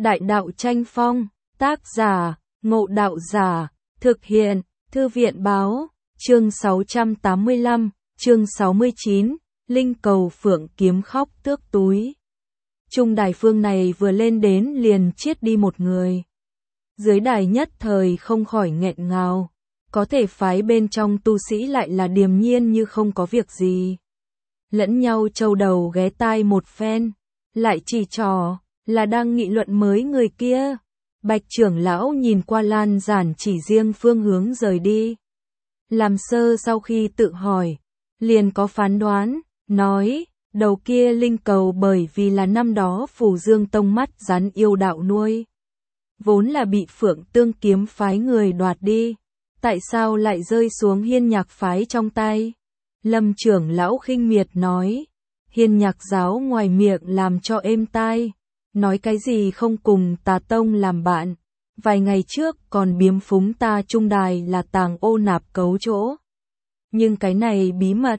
Đại đạo tranh phong, tác giả, Ngộ Đạo Giả, thực hiện, Thư viện báo, chương 685, chương 69, Linh cầu phượng kiếm khóc tước túi. Trung đài phương này vừa lên đến liền chiết đi một người. Dưới đài nhất thời không khỏi nghẹn ngào, có thể phái bên trong tu sĩ lại là điềm nhiên như không có việc gì. Lẫn nhau châu đầu ghé tai một phen, lại chỉ trò là đang nghị luận mới người kia. Bạch trưởng lão nhìn qua lan giản chỉ riêng phương hướng rời đi. Làm sơ sau khi tự hỏi, liền có phán đoán, nói, đầu kia linh cầu bởi vì là năm đó Phù Dương Tông mắt rắn yêu đạo nuôi. Vốn là bị Phượng Tương kiếm phái người đoạt đi, tại sao lại rơi xuống Hiên Nhạc phái trong tay? Lâm trưởng lão khinh miệt nói, Hiên Nhạc giáo ngoài miệng làm cho êm tai, nói cái gì không cùng Tà Tông làm bạn, vài ngày trước còn biếm phúng ta Trung đài là tàng ô nạp cấu chỗ. Nhưng cái này bí mật,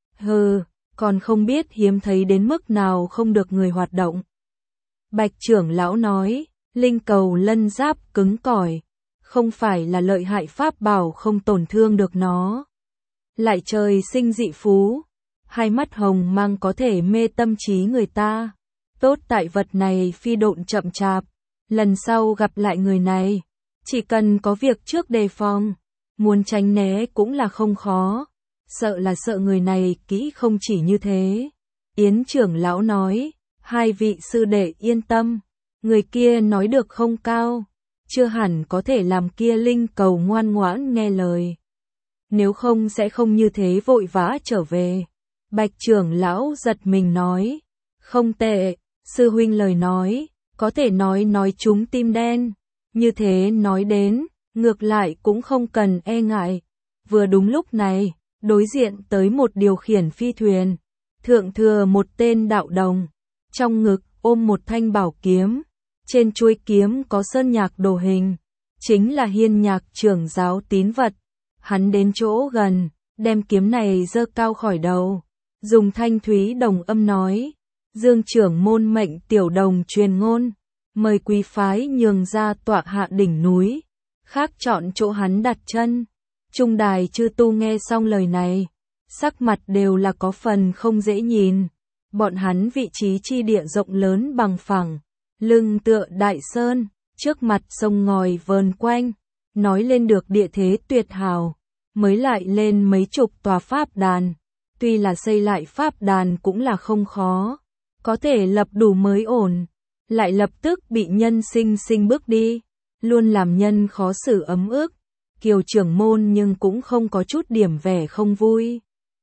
còn không biết hiếm thấy đến mức nào không được người hoạt động. Bạch trưởng lão nói, linh cầu lân giáp cứng cỏi, không phải là lợi hại pháp bảo không tổn thương được nó. Lại trời sinh dị phú, hai mắt hồng mang có thể mê tâm trí người ta. Tốt tại vật này phi độn chậm chạp, lần sau gặp lại người này, chỉ cần có việc trước đề phòng, muốn tránh né cũng là không khó. Sợ là sợ người này kỹ không chỉ như thế. Yến trưởng lão nói, hai vị sư đệ yên tâm, người kia nói được không cao, chưa hẳn có thể làm kia linh cầu ngoan ngoãn nghe lời. Nếu không sẽ không như thế vội vã trở về. Bạch trưởng lão giật mình nói, không tệ, sư huynh lời nói, có thể nói trúng tim đen. Như thế nói đến, ngược lại cũng không cần e ngại. Vừa đúng lúc này, đối diện tới một điều khiển phi thuyền, thượng thừa một tên đạo đồng, trong ngực ôm một thanh bảo kiếm, trên chuôi kiếm có sơn nhạc đồ hình, chính là Hiên Nhạc trưởng giáo tín vật. Hắn đến chỗ gần, đem kiếm này giơ cao khỏi đầu, dùng thanh thúy đồng âm nói, Dương trưởng môn mệnh tiểu đồng truyền ngôn, mời quý phái nhường ra tọa hạ đỉnh núi, khác chọn chỗ hắn đặt chân. Trung đài chư tu nghe xong lời này, sắc mặt đều là có phần không dễ nhìn. Bọn hắn vị trí chi địa rộng lớn bằng phẳng, lưng tựa đại sơn, trước mặt sông ngòi vờn quanh, nói lên được địa thế tuyệt hảo, mới lại lên mấy chục tòa pháp đàn. Tuy là xây lại pháp đàn cũng là không khó, có thể lập đủ mới ổn, lại lập tức bị nhân sinh bước đi, luôn làm nhân khó xử ấm ức. Kiều trưởng môn nhưng cũng không có chút điểm vẻ không vui.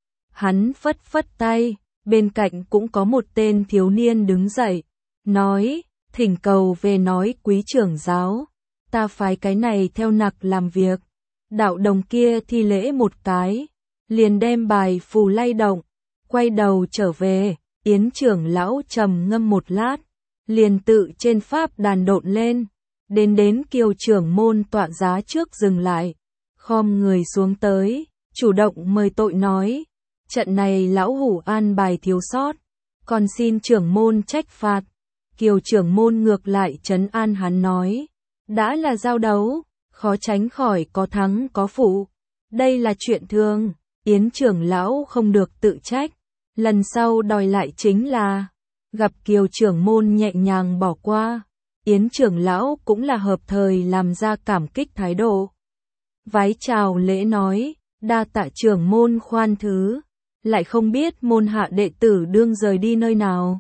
Hắn phất phất tay, bên cạnh cũng có một tên thiếu niên đứng dậy, nói, thỉnh cầu về nói quý trưởng giáo, ta phái cái này theo nặc làm việc. Đạo đồng kia thi lễ một cái, liền đem bài phù lay động, quay đầu trở về. Yến trưởng lão trầm ngâm một lát, liền tự trên pháp đàn độn lên, đến Kiều trưởng môn tọa giá trước dừng lại, khom người xuống tới, chủ động mời tội nói, trận này lão hủ an bài thiếu sót, còn xin trưởng môn trách phạt. Kiều trưởng môn ngược lại trấn an hắn nói, đã là giao đấu, khó tránh khỏi có thắng có phụ, đây là chuyện thường. Yến trưởng lão không được tự trách, lần sau đòi lại chính là. Gặp Kiều trưởng môn nhẹ nhàng bỏ qua, Yến trưởng lão cũng là hợp thời làm ra cảm kích thái độ. Vái chào lễ nói, đa tạ trưởng môn khoan thứ, lại không biết môn hạ đệ tử đương rời đi nơi nào.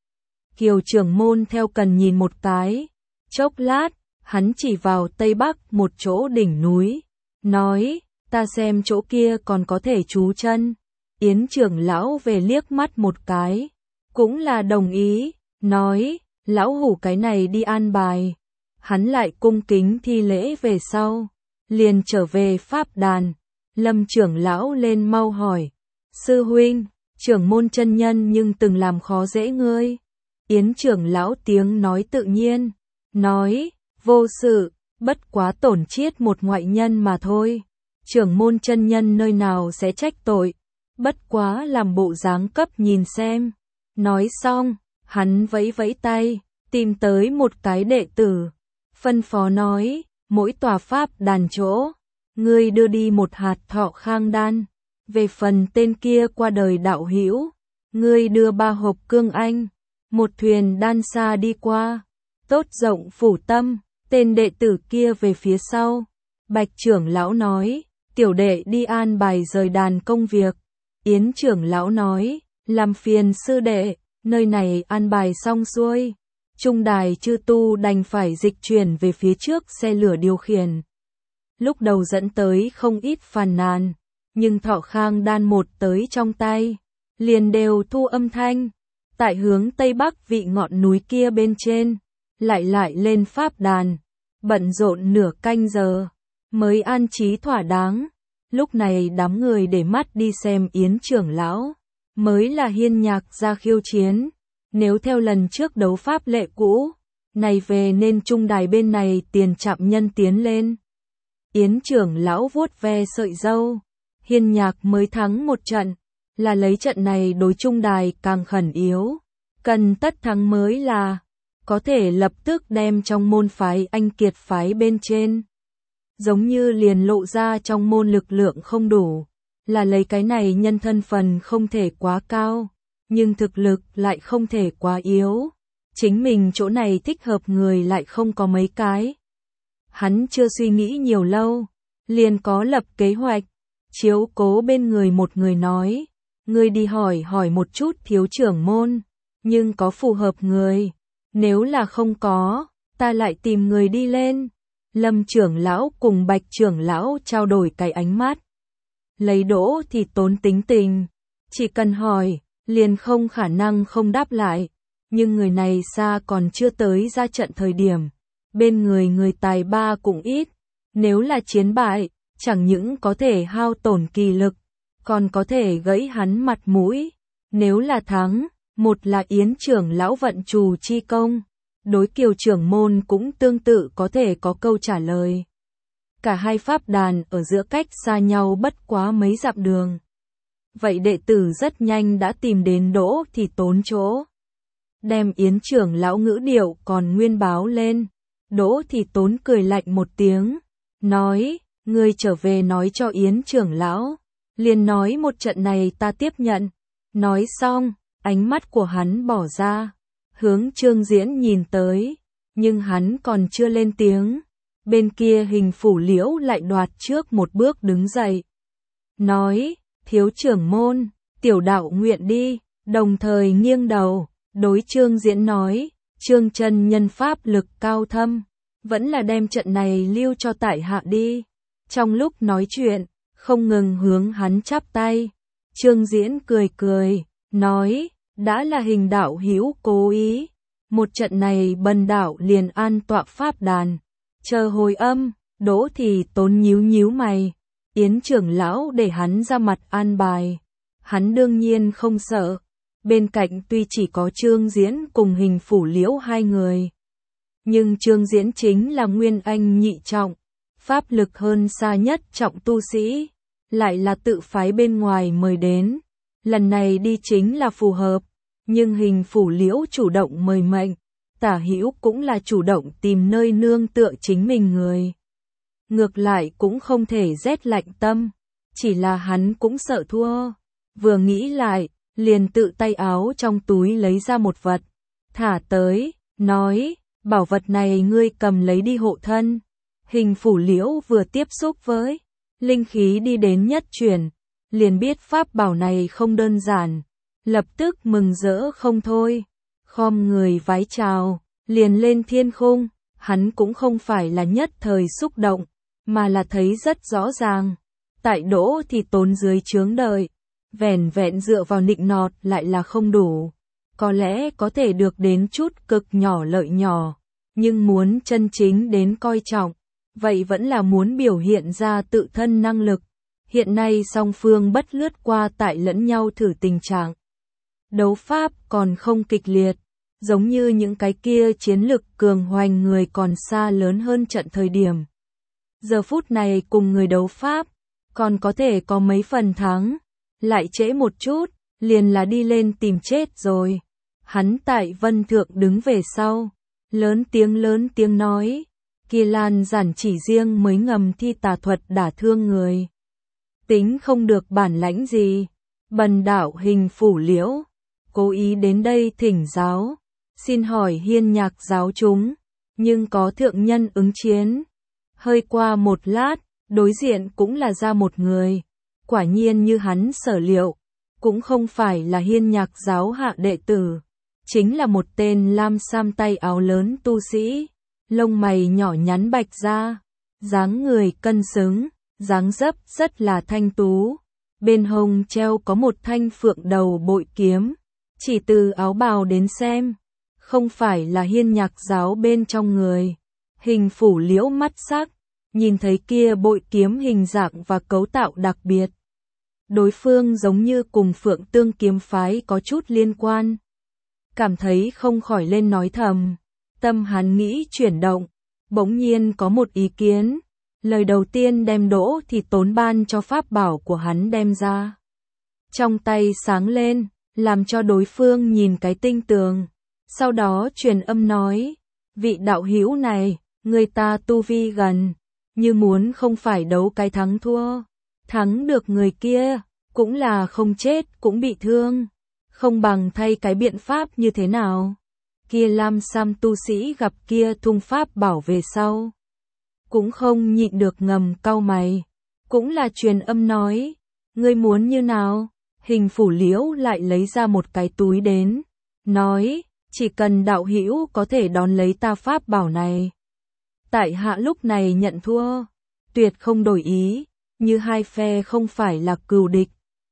Kiều trưởng môn theo cần nhìn một cái, chốc lát, hắn chỉ vào tây bắc một chỗ đỉnh núi, nói, ta xem chỗ kia còn có thể trú chân. Yến trưởng lão về liếc mắt một cái, cũng là đồng ý, nói, lão hủ cái này đi an bài. Hắn lại cung kính thi lễ về sau, liền trở về pháp đàn. Lâm trưởng lão lên mau hỏi, sư huynh, trưởng môn chân nhân nhưng từng làm khó dễ ngươi. Yến trưởng lão tiếng nói tự nhiên, nói, vô sự, bất quá tổn chiết một ngoại nhân mà thôi. Trưởng môn chân nhân nơi nào sẽ trách tội, bất quá làm bộ dáng cấp nhìn xem. Nói xong, hắn vẫy vẫy tay, tìm tới một cái đệ tử, phân phó nói, mỗi tòa pháp đàn chỗ, ngươi đưa đi một hạt thọ khang đan, về phần tên kia qua đời đạo hữu, ngươi đưa 3 hộp cương anh, một thuyền đan xa đi qua, tốt rộng phủ tâm, tên đệ tử kia về phía sau. Bạch trưởng lão nói, tiểu đệ đi an bài rời đàn công việc. Yến trưởng lão nói, làm phiền sư đệ, nơi này an bài xong xuôi. Trung đài chư tu đành phải dịch chuyển về phía trước xe lửa điều khiển. Lúc đầu dẫn tới không ít phàn nàn, nhưng thọ khang đan một tới trong tay, liền đều thu âm thanh. Tại hướng tây bắc vị ngọn núi kia bên trên, lại lên pháp đàn, bận rộn nửa canh giờ, mới an trí thỏa đáng. Lúc này đám người để mắt đi xem Yến trưởng lão, mới là Hiên Nhạc ra khiêu chiến. Nếu theo lần trước đấu pháp lệ cũ, này về nên trung đài bên này tiền trạm nhân tiến lên. Yến trưởng lão vuốt ve sợi râu, Hiên Nhạc mới thắng một trận, là lấy trận này đối trung đài càng khẩn yếu, cần tất thắng mới là có thể lập tức đem trong môn phái anh kiệt phái bên trên. Giống như liền lộ ra trong môn lực lượng không đủ, là lấy cái này nhân thân phần không thể quá cao, nhưng thực lực lại không thể quá yếu. Chính mình chỗ này thích hợp người lại không có mấy cái. Hắn chưa suy nghĩ nhiều lâu, liền có lập kế hoạch, chiếu cố bên người một người nói, ngươi đi hỏi một chút thiếu trưởng môn, nhưng có phù hợp người, nếu là không có, ta lại tìm người đi lên. Lâm trưởng lão cùng Bạch trưởng lão trao đổi cái ánh mắt. Lấy Đỗ thì tốn tính tình, chỉ cần hỏi, liền không khả năng không đáp lại, nhưng người này xa còn chưa tới ra trận thời điểm, bên người tài ba cũng ít, nếu là chiến bại, chẳng những có thể hao tổn kỳ lực, còn có thể gãy hắn mặt mũi, nếu là thắng, một là Yến trưởng lão vận trù chi công, đối Kiều trưởng môn cũng tương tự có thể có câu trả lời. Cả hai pháp đàn ở giữa cách xa nhau bất quá mấy dặm đường. Vậy đệ tử rất nhanh đã tìm đến Đỗ thì tốn chỗ. Đem Yến trưởng lão ngữ điệu còn nguyên báo lên. Đỗ thì tốn cười lạnh một tiếng, nói, ngươi trở về nói cho Yến trưởng lão, liền nói một trận này ta tiếp nhận. Nói xong, ánh mắt của hắn bỏ ra, hướng Trương Diễn nhìn tới, nhưng hắn còn chưa lên tiếng. Bên kia Hình Phủ Liễu lại đoạt trước một bước đứng dậy. Nói, thiếu trưởng môn, tiểu đạo nguyện đi, đồng thời nghiêng đầu, đối Trương Diễn nói, Trương chân nhân pháp lực cao thâm, vẫn là đem trận này lưu cho tại hạ đi. Trong lúc nói chuyện, không ngừng hướng hắn chắp tay. Trương Diễn cười, nói, đã là Hình đạo hữu cố ý, một trận này bần đạo liền an tọa pháp đàn, chờ hồi âm. Đỗ thì tốn nhíu mày, Yến trưởng lão để hắn ra mặt an bài, hắn đương nhiên không sợ. Bên cạnh tuy chỉ có Trương Diễn cùng Hình Phủ Liễu hai người, nhưng Trương Diễn chính là nguyên anh nhị trọng, pháp lực hơn xa nhất trọng tu sĩ, lại là tự phái bên ngoài mời đến, lần này đi chính là phù hợp. Nhưng Hình Phủ Liễu chủ động mời mệnh, Tả Hữu cũng là chủ động tìm nơi nương tựa chính mình người. Ngược lại cũng không thể rét lạnh tâm, chỉ là hắn cũng sợ thua. Vừa nghĩ lại, liền tự tay áo trong túi lấy ra một vật, thả tới, nói, bảo vật này ngươi cầm lấy đi hộ thân. Hình Phủ Liễu vừa tiếp xúc với linh khí đi đến nhất truyền, liền biết pháp bảo này không đơn giản, lập tức mừng rỡ không thôi, khom người vái chào, liền lên thiên khung. Hắn cũng không phải là nhất thời xúc động, mà là thấy rất rõ ràng, tại Đỗ thì tốn dưới chướng đợi, vẻn dựa vào nịnh nọt lại là không đủ, có lẽ có thể được đến chút cực nhỏ lợi nhỏ, nhưng muốn chân chính đến coi trọng, vậy vẫn là muốn biểu hiện ra tự thân năng lực. Hiện nay song phương bất lướt qua tại lẫn nhau thử tình trạng. Đấu pháp còn không kịch liệt, giống như những cái kia chiến lực cường hoành người còn xa lớn hơn trận thời điểm. Giờ phút này cùng người đấu pháp, còn có thể có mấy phần thắng, lại trễ một chút, liền là đi lên tìm chết rồi. Hắn tại Vân Thượng đứng về sau, lớn tiếng nói, kia Lan Giản chỉ riêng mới ngầm thi tà thuật đả thương người. Tính không được bản lãnh gì, bần đạo Hình Phủ Liễu, cố ý đến đây thỉnh giáo, xin hỏi Hiên Nhạc giáo chúng, nhưng có thượng nhân ứng chiến. Hơi qua một lát, đối diện cũng là ra một người, quả nhiên như hắn sở liệu, cũng không phải là Hiên Nhạc giáo hạ đệ tử, chính là một tên lam sam tay áo lớn tu sĩ, lông mày nhỏ nhắn bạch da, dáng người cân xứng, dáng dấp rất là thanh tú, bên hông treo có một thanh phượng đầu bội kiếm, chỉ từ áo bào đến xem, không phải là Hiên Nhạc giáo bên trong người. Hình Phủ Liễu mắt sắc, nhìn thấy kia bội kiếm hình dạng và cấu tạo đặc biệt. Đối phương giống như cùng Phượng Tương kiếm phái có chút liên quan. Cảm thấy không khỏi lên nói thầm. Tâm hắn nghĩ chuyển động, bỗng nhiên có một ý kiến. Lời đầu tiên đem đỗ thì tốn ban cho pháp bảo của hắn đem ra. Trong tay sáng lên, làm cho đối phương nhìn cái tinh tường. Sau đó truyền âm nói, vị đạo hữu này, người ta tu vi gần, như muốn không phải đấu cái thắng thua. Thắng được người kia, cũng là không chết cũng bị thương. Không bằng thay cái biện pháp như thế nào. Kia lam sam tu sĩ gặp kia thung pháp bảo về sau, cũng không nhịn được ngầm cau mày. Cũng là truyền âm nói, ngươi muốn như nào? Hình Phủ Liễu lại lấy ra một cái túi đến, nói, chỉ cần đạo hữu có thể đón lấy ta pháp bảo này. Tại hạ lúc này nhận thua, tuyệt không đổi ý, như hai phe không phải là cừu địch,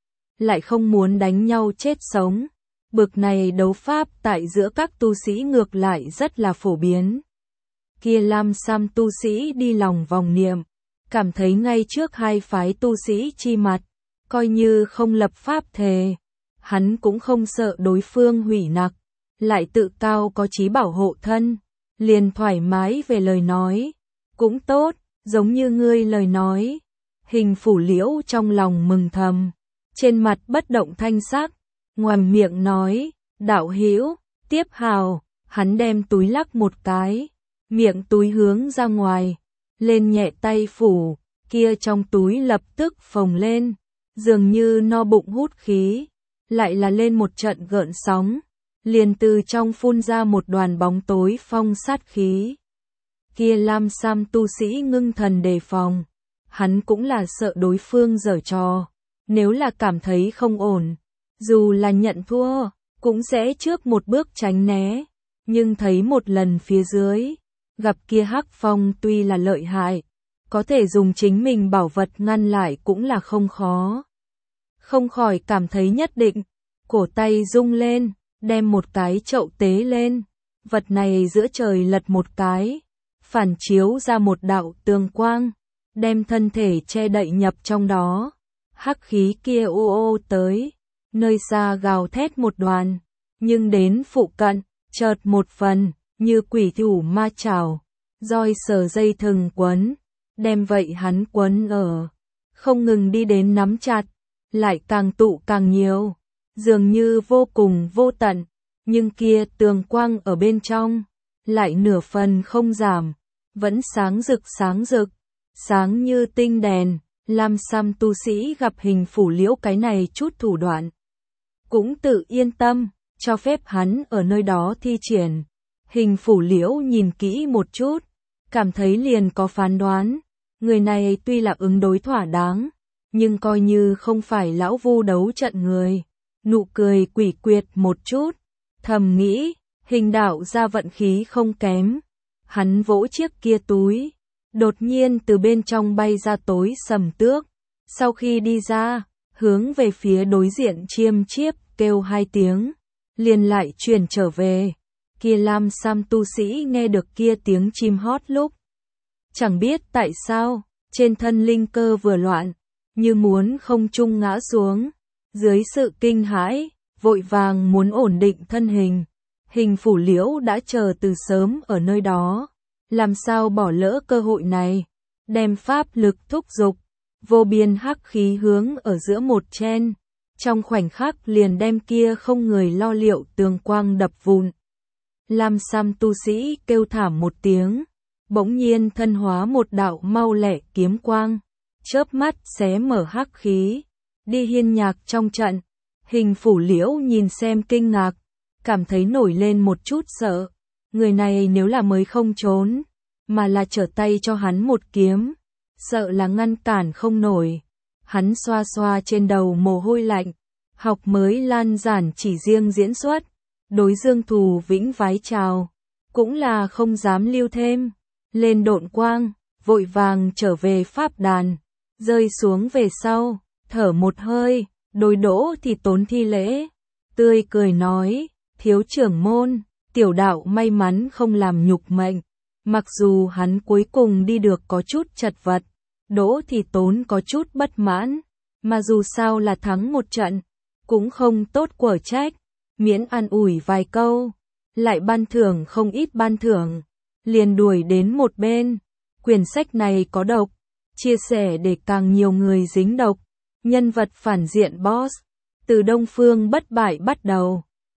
lại không muốn đánh nhau chết sống. Bực này đấu pháp tại giữa các tu sĩ ngược lại rất là phổ biến. Kia lam sam tu sĩ đi lòng vòng niệm, cảm thấy ngay trước hai phái tu sĩ chi mặt, coi như không lập pháp thề, hắn cũng không sợ đối phương hủy nặc, lại tự cao có chí bảo hộ thân, liền thoải mái về lời nói. Cũng tốt, giống như ngươi lời nói. Hình Phủ Liễu trong lòng mừng thầm, trên mặt bất động thanh sắc, ngoàm miệng nói, đạo hữu, tiếp hào. Hắn đem túi lắc một cái, miệng túi hướng ra ngoài, lên nhẹ tay phủ, kia trong túi lập tức phồng lên, dường như no bụng hút khí, lại là lên một trận gợn sóng, liền từ trong phun ra một đoàn bóng tối phong sát khí. Kia lam sam tu sĩ ngưng thần đề phòng, hắn cũng là sợ đối phương giở trò, nếu là cảm thấy không ổn, dù là nhận thua, cũng sẽ trước một bước tránh né, nhưng thấy một lần phía dưới, gặp kia hắc phong tuy là lợi hại, có thể dùng chính mình bảo vật ngăn lại cũng là không khó. Không khỏi cảm thấy nhất định, cổ tay rung lên, đem một cái chậu tế lên, vật này giữa trời lật một cái, phản chiếu ra một đạo tường quang, đem thân thể che đậy nhập trong đó. Hắc khí kia ô ô tới, nơi xa gào thét một đoàn, nhưng đến phụ cận, chợt một phần, như quỷ thủ ma chảo, roi sờ dây thừng quấn, đem vậy hắn quấn ở, không ngừng đi đến nắm chặt, lại càng tụ càng nhiều, dường như vô cùng vô tận, nhưng kia tường quang ở bên trong, lại nửa phần không giảm, vẫn sáng rực, sáng như tinh đèn. Lam sam tu sĩ gặp Hình Phủ Liễu cái này chút thủ đoạn, cũng tự yên tâm, cho phép hắn ở nơi đó thi triển. Hình Phủ Liễu nhìn kỹ một chút, cảm thấy liền có phán đoán, người này tuy là ứng đối thỏa đáng, nhưng coi như không phải lão vu đấu trận người. Nụ cười quỷ quyệt một chút, thầm nghĩ, Hình đạo ra vận khí không kém. Hắn vỗ chiếc kia túi, đột nhiên từ bên trong bay ra tối sầm tước, sau khi đi ra, hướng về phía đối diện chiêm chiếp kêu hai tiếng, liền lại chuyển trở về. Kia lam sam tu sĩ nghe được kia tiếng chim hót lúc, chẳng biết tại sao, trên thân linh cơ vừa loạn, như muốn không trung ngã xuống, dưới sự kinh hãi, vội vàng muốn ổn định thân hình. Hình Phủ Liễu đã chờ từ sớm ở nơi đó, làm sao bỏ lỡ cơ hội này, đem pháp lực thúc giục, vô biên hắc khí hướng ở giữa một chen, trong khoảnh khắc liền đem kia không người lo liệu tường quang đập vụn. Lam Sam tu sĩ kêu thảm một tiếng, bỗng nhiên thân hóa một đạo mau lẹ kiếm quang, chớp mắt xé mở hắc khí, đi hiên nhạc trong trận. Hình Phủ Liễu nhìn xem kinh ngạc, cảm thấy nổi lên một chút sợ. Người này nếu là mới không trốn, mà là trở tay cho hắn một kiếm, sợ là ngăn cản không nổi. Hắn xoa xoa trên đầu mồ hôi lạnh, học mới Lan Giản chỉ riêng diễn xuất, đối Dương Thù Vĩnh vái chào, cũng là không dám lưu thêm. Lên độn quang, vội vàng trở về pháp đàn, rơi xuống về sau, thở một hơi, đối Đỗ thì Tốn thi lễ, tươi cười nói, thiếu trưởng môn, tiểu đạo may mắn không làm nhục mệnh. Mặc dù hắn cuối cùng đi được có chút chật vật, Đỗ thì Tốn có chút bất mãn, mà dù sao là thắng một trận, cũng không tốt quở trách, miễn an ủi vài câu, lại ban thưởng không ít ban thưởng, liền đuổi đến một bên. Quyển sách này có độc, chia sẻ để càng nhiều người dính độc. Nhân vật phản diện boss, từ Đông Phương Bất Bại bắt đầu.